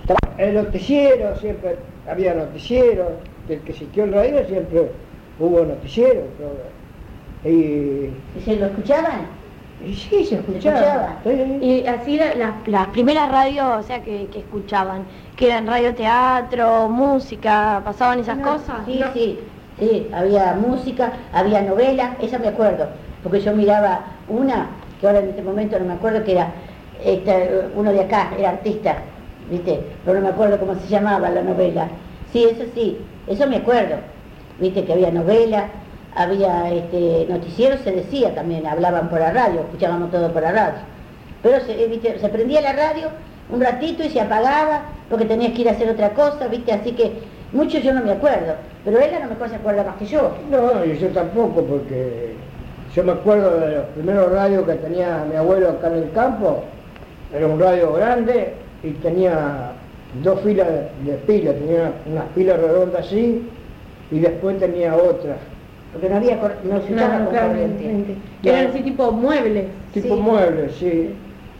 El noticiero, siempre había noticieros, del que existió el radio siempre hubo noticieros. ¿Y se lo escuchaban? Y sí, se escuchaba. Sí. Y así las primeras radios, o sea, que escuchaban, que eran radioteatro, música, ¿pasaban esas cosas? Sí, sí, había música, había novela, esa me acuerdo, porque yo miraba una, que ahora en este momento no me acuerdo, que era uno de acá, era artista, ¿viste? Pero no me acuerdo cómo se llamaba la novela. Sí, eso me acuerdo, ¿viste? Que había novela, había noticieros, se decía también, hablaban por la radio, escuchábamos todo por la radio. Pero se prendía la radio un ratito y se apagaba porque tenías que ir a hacer otra cosa, ¿viste? Así que mucho yo no me acuerdo, pero él a lo mejor se acuerda más que yo. No, y yo tampoco, porque yo me acuerdo de los primeros radios que tenía mi abuelo acá en el campo. Era un radio grande y tenía 2 filas de pilas, tenía unas pilas redondas así y después tenía otras. Porque no se usaba con corriente. Eran así tipo muebles. Tipo muebles, sí.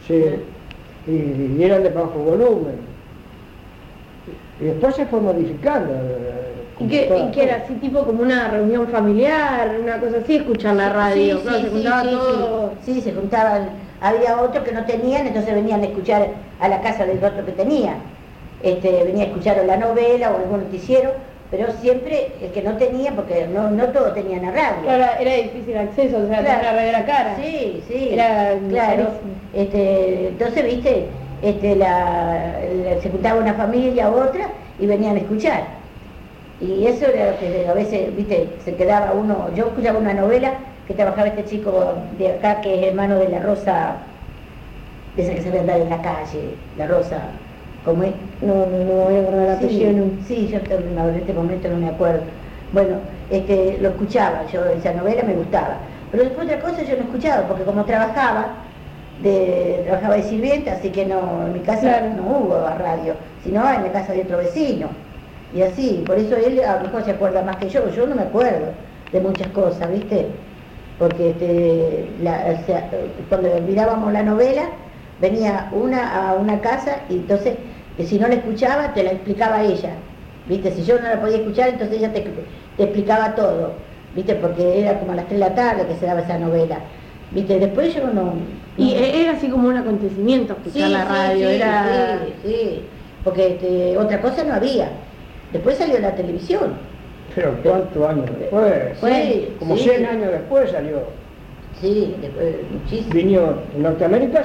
Y eran de bajo volumen. Y después se fue modificando. ¿Y qué era? ¿Así tipo como una reunión familiar, una cosa así, escuchar la radio? Sí, ¿no? Se juntaba todo. Sí, se juntaban. Había otros que no tenían, entonces venían a escuchar a la casa del otro que tenía. Venía a escuchar o la novela o algún noticiero, pero siempre el que no tenía, porque no todos tenían a radio. Claro, era difícil acceso, o sea, claro. la radio era cara. Sí, Era claro. Entonces, viste, se juntaba una familia u otra y venían a escuchar. Y eso era lo que a veces, viste, se quedaba uno. Yo escuchaba una novela que trabajaba este chico de acá, que es hermano de la Rosa, de esa que se ve andar en la calle, la Rosa. ¿Cómo es? No voy a acordar el apellido. Sí, yo en este momento no me acuerdo. Bueno, lo escuchaba, yo esa novela me gustaba. Pero después otra cosa yo no escuchaba, porque como trabajaba de sirvienta, así que no, en mi casa no hubo radio, sino en la casa de otro vecino. Y así, por eso él a lo mejor se acuerda más que yo no me acuerdo de muchas cosas, ¿viste? Porque cuando mirábamos la novela, venía una a una casa y entonces, si no la escuchaba, te la explicaba ella, ¿viste? Si yo no la podía escuchar, entonces ella te explicaba todo, ¿viste? Porque era como a las 3 de la tarde que se daba esa novela, ¿viste? Después yo no... Y era así como un acontecimiento escuchar la radio, Sí, porque otra cosa no había. Después salió la televisión. Pero ¿cuántos años después? Sí, como 100 años después salió. Sí, después muchísimo. Vino en Norteamérica,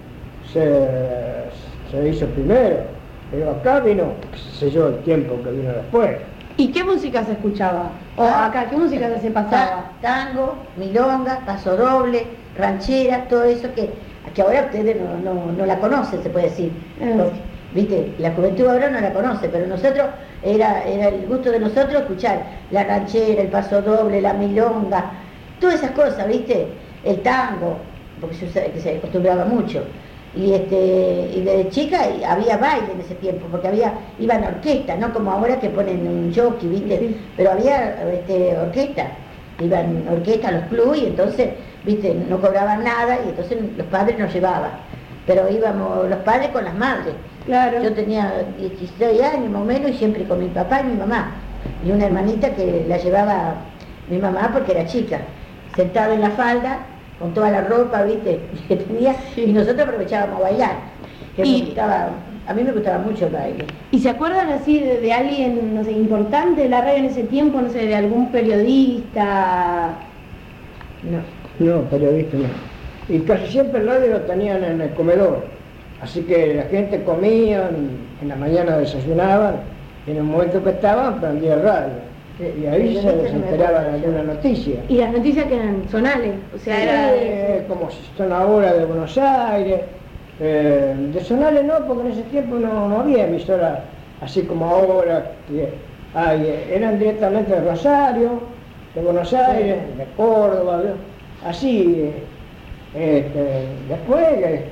se hizo primero, pero acá vino, qué sé yo, el tiempo que vino después. ¿Y qué música se escuchaba? O acá, ¿qué música se pasaba? Tango, milonga, paso doble, ranchera, todo eso que ahora ustedes no la conocen, se puede decir. ¿Viste? La juventud ahora no la conoce, pero nosotros, era el gusto de nosotros escuchar la ranchera, el paso doble, la milonga, todas esas cosas, ¿viste? El tango, porque se acostumbraba mucho. Y desde chica había baile en ese tiempo, porque iban a orquesta, no como ahora que ponen un jockey, ¿viste? Sí. Pero había orquesta, iban orquesta a los clubes y entonces, ¿viste? No cobraban nada y entonces los padres nos llevaban. Pero íbamos los padres con las madres. Claro. Yo tenía 16 años más o menos y siempre con mi papá y mi mamá. Y una hermanita que la llevaba mi mamá porque era chica, sentada en la falda, con toda la ropa, ¿viste? Que tenía, y nosotros aprovechábamos a bailar. A mí me gustaba mucho el baile. ¿Y se acuerdan así de alguien, no sé, importante de la radio en ese tiempo, no sé, de algún periodista? No, periodista no. Y casi siempre el radio lo tenían en el comedor. Así que la gente comía, en la mañana desayunaban, y en el momento que estaban prendía el radio. Y ahí se enteraban de alguna noticia. ¿Y las noticias que eran zonales? O sea, era como si son ahora de Buenos Aires. De zonales no, porque en ese tiempo no había emisoras así como ahora que hay. Eran directamente de Rosario, de Buenos Aires, de Córdoba, así. Después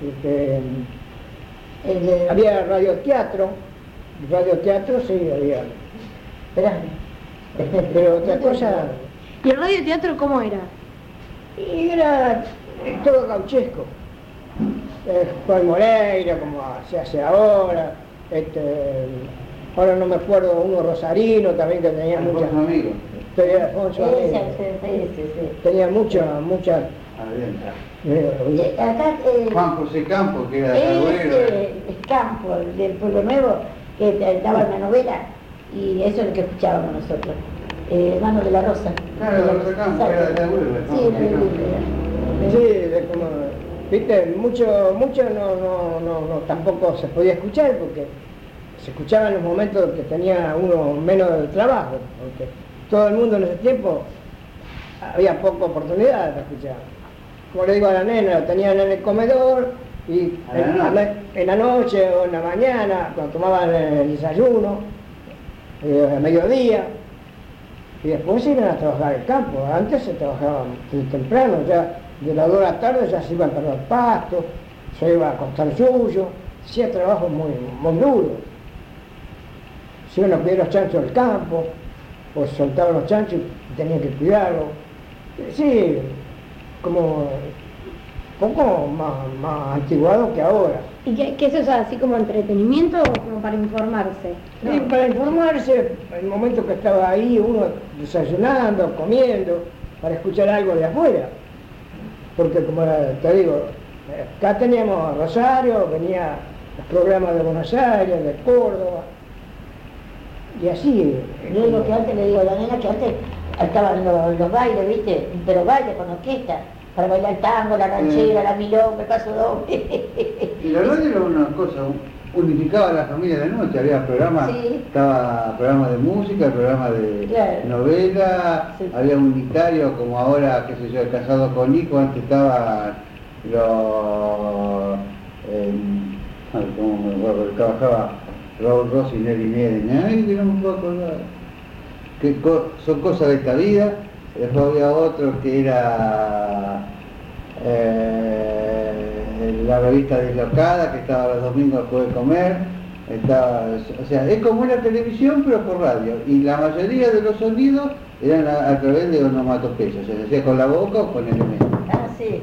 había radioteatro sí había. Pero otra cosa... ¿Y el radioteatro cómo era? Y era todo gauchesco. Juan Moreira, como se hace ahora, ahora no me acuerdo, uno rosarino también que tenía muchas... Alfonso Amigo. Tenía Alfonso Amigo. Sí. Tenía mucha... Acá, Juan José Campos, que era de Agüero. el campo del Pueblo Nuevo, que daba una novela, y eso es lo que escuchábamos nosotros. Hermano de la Rosa. Claro, José Campos, era de Agüero. Sí, era de Agüero. Sí, como, viste, mucho no, tampoco se podía escuchar porque se escuchaba en los momentos que tenía uno menos de trabajo, porque todo el mundo en ese tiempo había poca oportunidad de escuchar. Como le digo a la nena, lo tenían en el comedor y en la noche o en la mañana, cuando tomaban el desayuno, a mediodía, y después iban a trabajar el campo. Antes se trabajaba muy temprano, ya de las 2 de la tarde ya se iban para el pasto, se iba a cortar suyo, hacía trabajo muy duro. Se iban a cuidar los chanchos del campo, o se soltaban los chanchos y tenían que cuidarlos. Sí, como un poco más antiguado que ahora. ¿Y qué eso es así como entretenimiento o como para informarse? Y para informarse, en el momento que estaba ahí uno desayunando, comiendo, para escuchar algo de afuera. Porque como te digo, acá teníamos Rosario, venía los programas de Buenos Aires, de Córdoba, y así. Yo digo que antes, le digo a la nena que antes estaban los bailes, ¿viste? Pero bailes con orquesta, para bailar el tango, la ranchera, la milonga, el paso doble. Y la radio era una cosa, unificaba a la familia de noche, había programas, estaba programa de música, programa de novela, había unitario como ahora, qué sé yo, el Casado con Hijo, antes estaba como me acuerdo, trabajaba Raúl Rossi, Nelly Neri, no me puedo acordar, que son cosas de esta vida. Después había otro que era la revista Deslocada, que estaba los domingos después de comer. O sea, es como una televisión pero por radio. Y la mayoría de los sonidos eran a través de onomatopeyas, o sea, se hacía con la boca o con elementos. Ah, sí.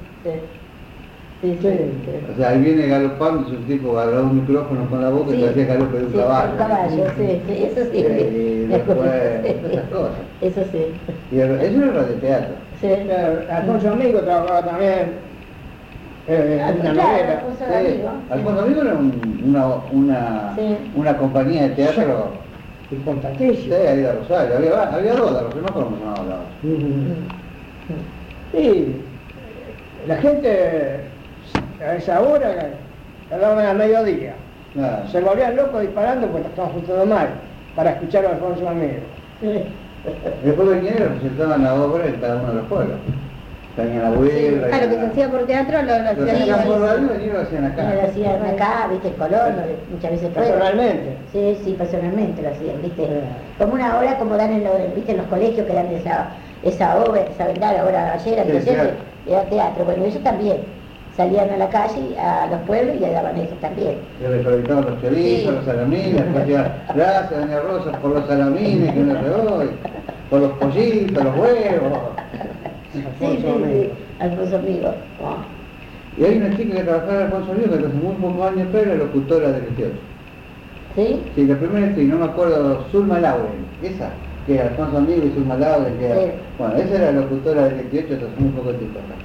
O sea, ahí viene galopando, es un tipo que agarraba un micrófono con la boca y hacía galope de un caballo. Un caballo, eso sí. Y después esas cosas. Eso sí. Y eso era radioteatro. Sí. Alfonso Amigo trabajaba también en una novela. Alfonso Amigo era una compañía de teatro Importantísimo. Sí, ahí de Rosario, había dos de Rosario, no sé cómo se llamaba la otra. Sí, la gente a esa hora, a la hora del mediodía, Claro. se volvían locos disparando porque estaban juntando mal para escuchar a Alfonso Amigo. Después venían y representaban la obra en cada uno de los pueblos. Tenían la huelga. Claro, que se hacía por teatro, lo Lo hacían por hacía. radio y lo hacían acá. Lo hacían acá, viste, en Colón, muchas veces fuera. Personalmente. Sí, personalmente lo hacían, viste. Como una hora, como dan viste, en los colegios que dan esa obra, esa vendada, ahora ayer, entonces, era teatro. Bueno, ellos también. Salían a la calle, a los pueblos y le daban eso también. Se recolectaban los chorizos, los salamines, después decían, gracias doña Rosa por los salamines que nos regaló, por los pollitos, los huevos. Sí, Alfonso Amigo. Y hay una chica que trabajaba en Alfonso Amigo que hace muy pocos años pero era locutora del 28. ¿Sí? Sí, la primera actriz, no me acuerdo, Zulma Lauren, esa, que era Alfonso Amigo y Zulma Lauren, que era, Sí. bueno, esa era la locutora del 28 hace muy poco tiempo acá.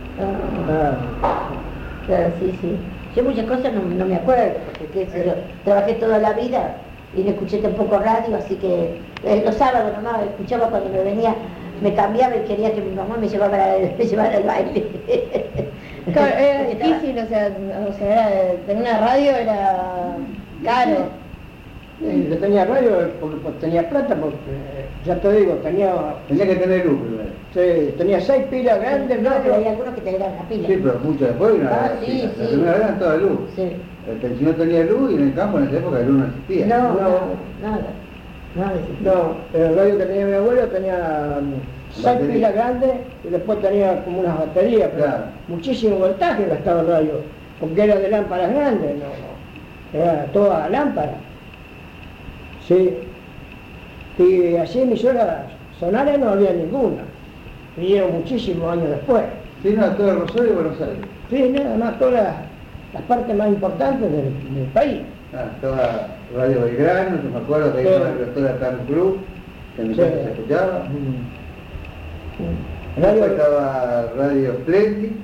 Claro, sí. Yo muchas cosas no me acuerdo, porque qué sé yo, trabajé toda la vida y no escuché tampoco radio, así que los sábados nomás escuchaba cuando me venía, me cambiaba y quería que mi mamá me llevara al baile. Claro, era difícil, o sea, era, tener una radio era caro. Y yo tenía radio porque tenía plata, porque ya te digo, tenía Tenía que tener luz primero. tenía 6 pilas grandes, No, pero hay radio. algunos que te dan la pila. Sí, pero mucho después vino Ah, la sí, la sí. primera vez eran toda luz. Sí. Si no tenía luz y en el campo en esa época la luz no existía. No, No. nada. No, el radio que tenía mi abuelo tenía 6 Batería. pilas grandes y después tenía como unas baterías, pero Claro. muchísimo voltaje gastaba el radio, porque era de lámparas grandes, no, era toda lámpara. Sí. Y así emisoras sonales no había ninguna. Vinieron muchísimos años después. Sí, no, todo Rosario y Buenos Aires. Sí, nada más todas las partes más importantes del país. Estaba Radio Belgrano, yo me acuerdo que ahí estaba el director de Tan Club, que mi casa se escuchaba. Después estaba Radio Splendid,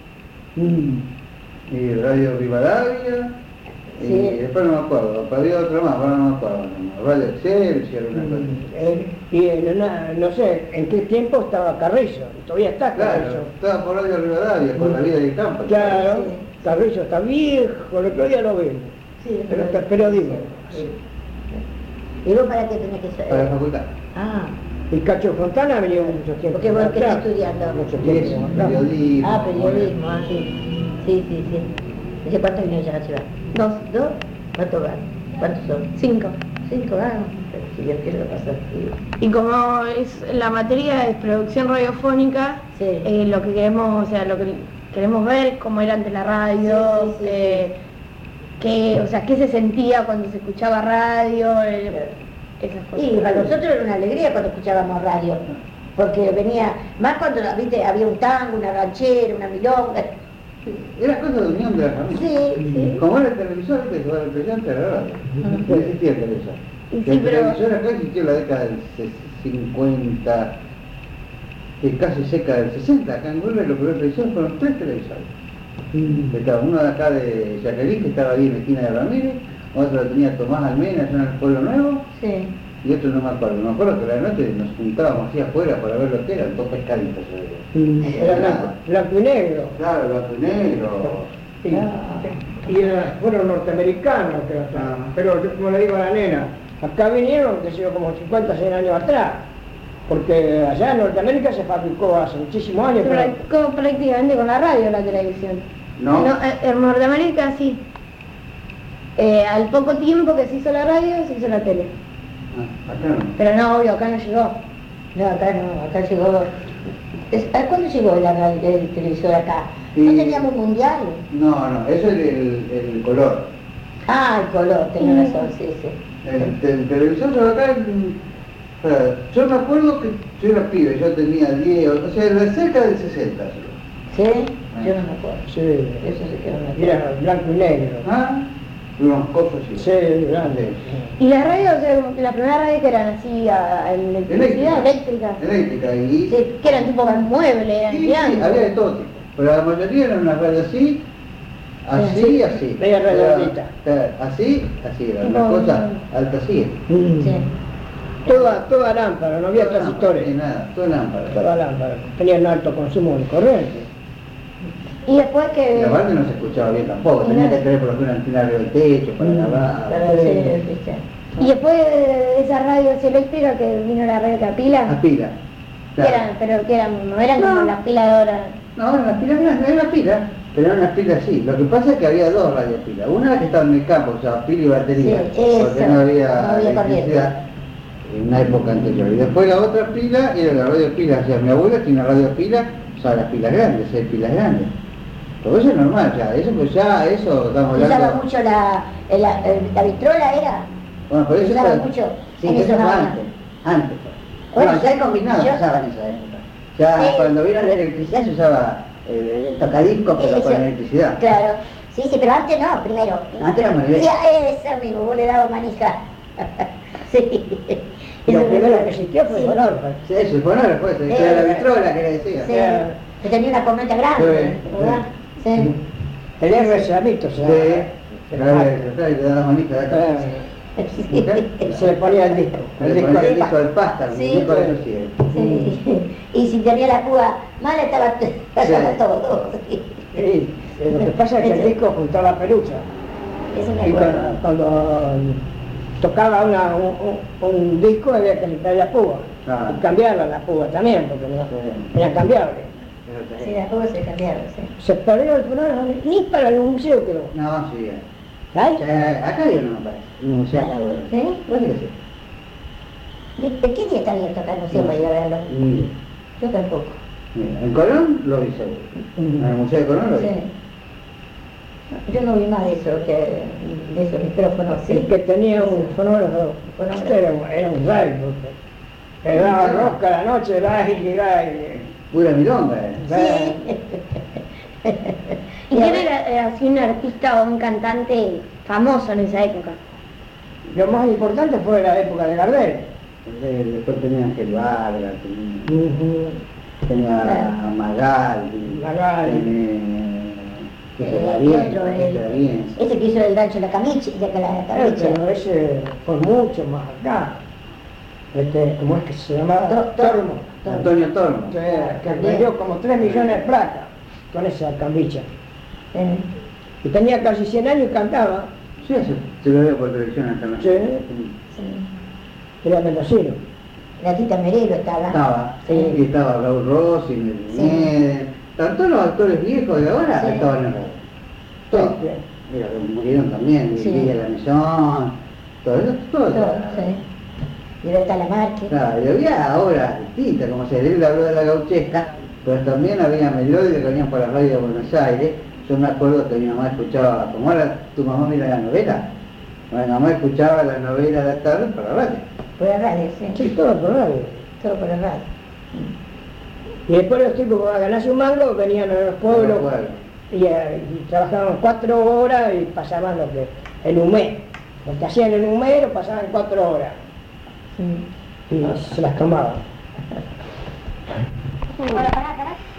y Radio Rivadavia, y después no me acuerdo, había otro más, ahora no me acuerdo, Radio Excelsior, una cosa. Y no sé, ¿en qué tiempo estaba Carrizo? Todavía está Carrizo. Claro, estaba por Radio Rivadavia, por La Vida del Campo. Claro, sí. Carrizo está viejo, el otro día lo vimos. Sí, pero digo. Sí. ¿Y vos para qué tenés que saber? Para la facultad. Ah. Y Cacho Fontana ha venido mucho tiempo. Porque vos que estás estudiando. Mucho tiempo. Periodismo. Ah, periodismo, sí. Sí. ¿Desde cuántos años ya llevas? ¿Dos? ¿Cuántos van? ¿Cuántos son? 5. 5 años. Si Dios quiere lo pasar. Y como es la materia es producción radiofónica, sí. Lo que queremos, lo que queremos ver cómo era antes la radio, sí. qué se sentía cuando se escuchaba radio, esas cosas. Y para nosotros era una alegría cuando escuchábamos radio, porque venía, más cuando ¿viste? Había un tango, una ranchera, una milonga. Era cosa de unión de la familia. Sí. Como era el televisor, que el presidente era la radio. No existía el televisor. Sí, el pero... televisor acá existió en la década del 50, casi cerca del 60. Acá en Huelva lo que televisores fueron 3 televisores. Estaba uno de acá de Jacqueline, que estaba ahí en la esquina de Ramírez, otro lo tenía Tomás Almena, allá en el Pueblo Nuevo, Sí. y otro no me acuerdo. Me acuerdo que a la noche nos juntábamos así afuera para ver lo que eran, 2 pescaditos. Era blanco y negro. Claro, blanco y negro. Y fueron norteamericanos, pero yo, como le digo a la nena, acá vinieron, que sé yo, como 50, 100 años atrás, porque allá en Norteamérica se fabricó hace muchísimos años. Practicó prácticamente con la radio la televisión. No. En Norteamérica sí. Al poco tiempo que se hizo la radio, se hizo la tele. Acá no. Pero no, obvio, acá no llegó. No, acá llegó. ¿Cuándo llegó el televisor acá? Sí. ¿No teníamos mundial? No, eso es el color. Ah, el color, tenés razón, sí. El televisor de acá, yo me acuerdo que yo era pibe, yo tenía 10, o sea, era cerca del 60. ¿Sí? Yo no me acuerdo. Sí. Eso sí que no me acuerdo. Era blanco y negro. Unos cosas así. Sí, grande. ¿Y la radio, la primera radio que eran así, electricidad, eléctrica? Eléctrica, y... Sí, que eran tipo muebles, eran Sí, gigantes. había de todo tipo, pero la mayoría eran unas radios así, así. Media redondita. Así, era una cosa alta así. Sí. Toda lámpara, no había transistores. Nada, toda lámpara. Toda lámpara. Tenían alto consumo de corriente. Y después que... Y aparte no se escuchaba bien tampoco, tenía que tener por lo menos una antena arriba del techo para grabar. Y después de esa radio así eléctrica que vino la radio a pila. A pila. No eran como las pilas de ahora. No, las pilas eran las pilas, pero eran unas pilas así. Lo que pasa es que había 2 radiopilas. Una que estaba en el campo, o sea, pila y batería, porque no había electricidad en una época anterior. Y después la otra pila era la radiopila, o sea, mi abuela tiene una radiopila, o sea, las pilas grandes, 6 pilas grandes. Todo eso es normal ya, eso estamos hablando... ¿Usaba mucho la vitrola era? Bueno, por eso... ¿Usaba mucho? Sí, eso fue antes. Bueno, Ya el combinado se usaba en esa época. Ya cuando vino la electricidad se usaba el tocadiscos, pero con electricidad. Claro, sí, pero antes no, primero. Antes era manivela. Sí, eso amigo, vos le dabas manija. Sí. Lo primero que existió fue el fonógrafo. Sí, eso, el fonógrafo, era la vitrola que le decía. Sí, que tenía una corneta grande, ¿verdad? Sí. El R-Samito, Sí, le daba manija de acá. Y se le ponía el disco. El disco del pasta, el disco de los cielos. Sí. Y si tenía la púa mala estaba todo. Sí, lo que pasa es que el disco juntaba pelusa. Eso me Y acuerdo. cuando tocaba un disco había que limpiar la púa. Y cambiarla la púa también, porque no, era cambiable. Sí, las púas se cambiaron, sí. Se perdió el fonógrafo, ni para el museo quedó. No, sí. ¿Sabes? Acá hay uno, me parece. No sé. ¿Sí? ¿Vos qué decís? ¿De qué día está abierto acá el museo para ir a verlo? Yo tampoco. En Colón lo vi seguro. En el Museo de Colón lo vi. Sí. Yo no vi más de eso, de esos micrófonos. El que tenía un fonógrafo, era un gallo. Le daba rosca a la noche, baile. Pura milonga, Sí. ¿Y quién era así un artista o un cantante famoso en esa época? Lo más importante fue la época de Gardel. Después tenía Ángel Vargas, tenía a Magaldi, ese que hizo el Rancho La Camiche, Pero ese fue mucho más acá. ¿Cómo es que se llamaba? Tormo. Antonio Tormo. Que vendió como 3 millones de plata con esa cambicha. Y tenía casi 100 años y cantaba. Sí, se lo veo por televisión hasta la Sí. Era mendocino. La Tita Merelo estaba. Sí. Y estaba Raúl Rossi, estaban todos los actores viejos de ahora, estaban en el radio. Todos. Mira, murieron también, Lidia Lamezón, todo eso, todo. Y ahora está la Márquez. Claro, y había obras distintas, como se le habló de la gauchesca, pero también había melodías que venían por la radio de Buenos Aires. Yo me acuerdo que mi mamá escuchaba, como ahora tu mamá mira la novela, mi mamá escuchaba la novela de la tarde por la radio. Por la radio, Sí, todo por radio. Todo por la radio. Y después los tipos para ganarse un mango venían a los pueblos y trabajaban 4 horas y pasaban el humé. Lo que hacían el humé lo pasaban 4 horas. Y se las tomaban. Para.